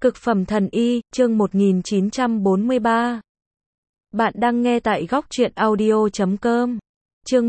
Cực phẩm thần y, chương 1943. Bạn đang nghe tại góc truyện audio.com. Chương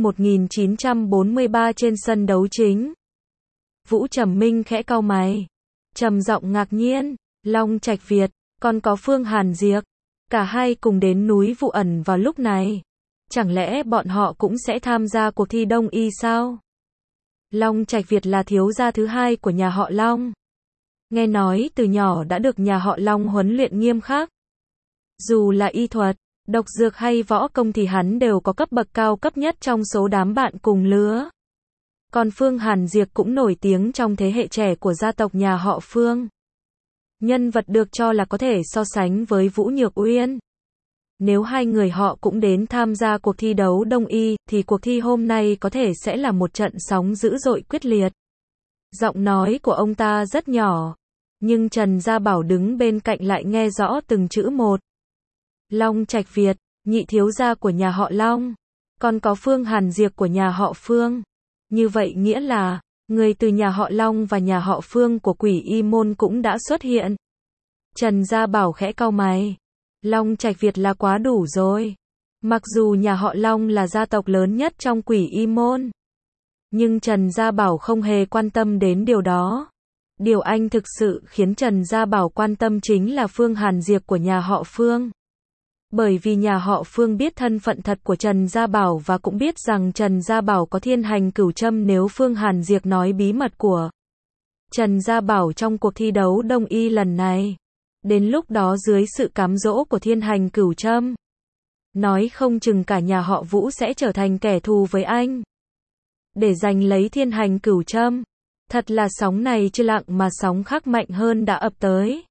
1943 trên sân đấu chính. Vũ Trầm Minh khẽ cau mày, trầm giọng ngạc nhiên, Long Trạch Việt, còn có Phương Hàn Diệp, cả hai cùng đến núi Vụ Ẩn vào lúc này. Chẳng lẽ bọn họ cũng sẽ tham gia cuộc thi đông y sao? Long Trạch Việt là thiếu gia thứ hai của nhà họ Long. Nghe nói từ nhỏ đã được nhà họ Long huấn luyện nghiêm khắc. Dù là y thuật, độc dược hay võ công thì hắn đều có cấp bậc cao cấp nhất trong số đám bạn cùng lứa. Còn Phương Hàn Diệp cũng nổi tiếng trong thế hệ trẻ của gia tộc nhà họ Phương. Nhân vật được cho là có thể so sánh với Vũ Nhược Uyên. Nếu hai người họ cũng đến tham gia cuộc thi đấu đông y, thì cuộc thi hôm nay có thể sẽ là một trận sóng dữ dội quyết liệt. Giọng nói của ông ta rất nhỏ, nhưng Trần Gia Bảo đứng bên cạnh lại nghe rõ từng chữ một. Long Trạch Việt, nhị thiếu gia của nhà họ Long, còn có Phương Hàn Diệp của nhà họ Phương. Như vậy nghĩa là, người từ nhà họ Long và nhà họ Phương của Quỷ Y Môn cũng đã xuất hiện. Trần Gia Bảo khẽ cau mày. Long Trạch Việt là quá đủ rồi. Mặc dù nhà họ Long là gia tộc lớn nhất trong Quỷ Y Môn, nhưng Trần Gia Bảo không hề quan tâm đến điều đó. Điều anh thực sự khiến Trần Gia Bảo quan tâm chính là Phương Hàn Diệp của nhà họ Phương. Bởi vì nhà họ Phương biết thân phận thật của Trần Gia Bảo và cũng biết rằng Trần Gia Bảo có thiên hành cửu châm nếu Phương Hàn Diệp nói bí mật của Trần Gia Bảo trong cuộc thi đấu đông y lần này. Đến lúc đó dưới sự cám dỗ của thiên hành cửu châm, nói không chừng cả nhà họ Vũ sẽ trở thành kẻ thù với anh. Để giành lấy thiên hành cửu châm. Thật là sóng này chưa lặng mà sóng khác mạnh hơn đã ập tới.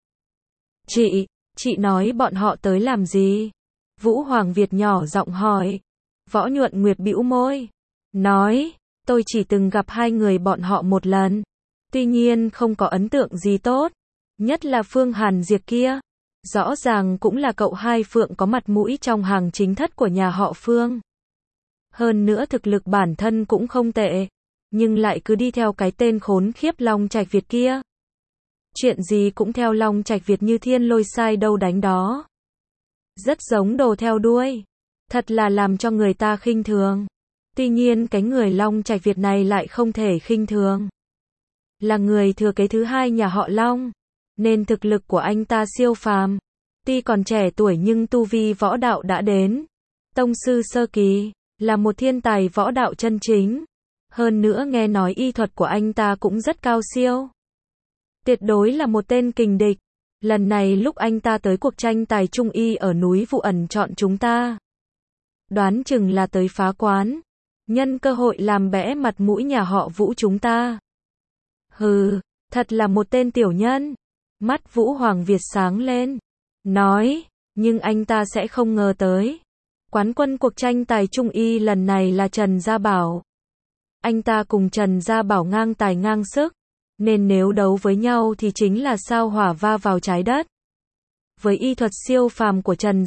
Chị nói bọn họ tới làm gì? Vũ Hoàng Việt nhỏ giọng hỏi. Võ Nhuận Nguyệt bĩu môi, nói, tôi chỉ từng gặp hai người bọn họ một lần. Tuy nhiên không có ấn tượng gì tốt. Nhất là Phương Hàn Diệp kia. Rõ ràng cũng là cậu hai Phượng có mặt mũi trong hàng chính thất của nhà họ Phương. Hơn nữa thực lực bản thân cũng không tệ. Nhưng lại cứ đi theo cái tên khốn khiếp Long Trạch Việt kia. Chuyện gì cũng theo Long Trạch Việt như thiên lôi sai đâu đánh đó. Rất giống đồ theo đuôi. Thật là làm cho người ta khinh thường. Tuy nhiên cái người Long Trạch Việt này lại không thể khinh thường. Là người thừa kế thứ hai nhà họ Long, nên thực lực của anh ta siêu phàm. Tuy còn trẻ tuổi nhưng tu vi võ đạo đã đến tông sư sơ kỳ, là một thiên tài võ đạo chân chính. Hơn nữa nghe nói y thuật của anh ta cũng rất cao siêu. Tuyệt đối là một tên kình địch. Lần này lúc anh ta tới cuộc tranh tài trung y ở núi Vụ Ẩn chọn chúng ta, đoán chừng là tới phá quán, nhân cơ hội làm bẽ mặt mũi nhà họ Vũ chúng ta. Hừ, thật là một tên tiểu nhân. Mắt Vũ Hoàng Việt sáng lên, nói, nhưng anh ta sẽ không ngờ tới. Quán quân cuộc tranh tài trung y lần này là Trần Gia Bảo. Anh ta cùng Trần Gia Bảo ngang tài ngang sức, nên nếu đấu với nhau thì chính là sao hỏa va vào trái đất. Với y thuật siêu phàm của Trần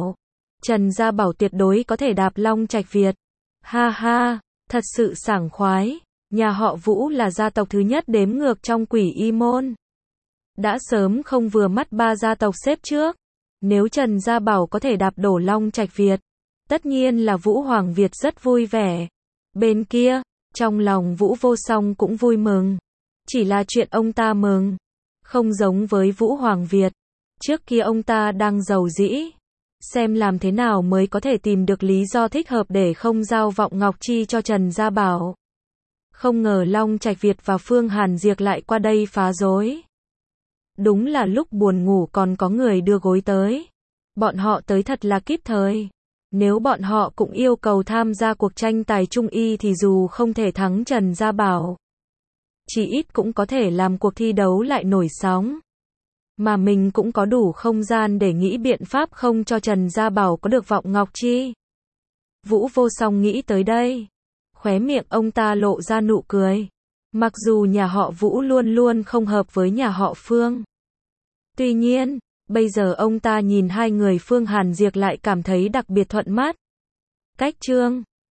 Gia Bảo tuyệt đối có thể đạp Long Trạch Việt. Ha ha, thật sự sảng khoái. Nhà họ Vũ là gia tộc thứ nhất đếm ngược trong Quỷ Y Môn. Đã sớm không vừa mắt ba gia tộc xếp trước. Nếu Trần Gia Bảo có thể đạp đổ Long Trạch Việt, tất nhiên là Vũ Hoàng Việt rất vui vẻ. Bên kia, trong lòng Vũ Vô Song cũng vui mừng. Chỉ là chuyện ông ta mừng, không giống với Vũ Hoàng Việt. Trước kia ông ta đang giàu dĩ, xem làm thế nào mới có thể tìm được lý do thích hợp để không giao vọng ngọc chi cho Trần Gia Bảo. Không ngờ Long Trạch Việt và Phương Hàn Diệp lại qua đây phá rối. Đúng là lúc buồn ngủ còn có người đưa gối tới. Bọn họ tới thật là kíp thời. Nếu bọn họ cũng yêu cầu tham gia cuộc tranh tài trung y thì dù không thể thắng Trần Gia Bảo, chỉ ít cũng có thể làm cuộc thi đấu lại nổi sóng. Mà mình cũng có đủ không gian để nghĩ biện pháp không cho Trần Gia Bảo có được vọng ngọc chi. Vũ Vô Song nghĩ tới đây, khóe miệng ông ta lộ ra nụ cười. Mặc dù nhà họ Vũ luôn luôn không hợp với nhà họ Phương, tuy nhiên, bây giờ ông ta nhìn hai người Phương Hàn Diệp lại cảm thấy đặc biệt thuận mắt. Cách chương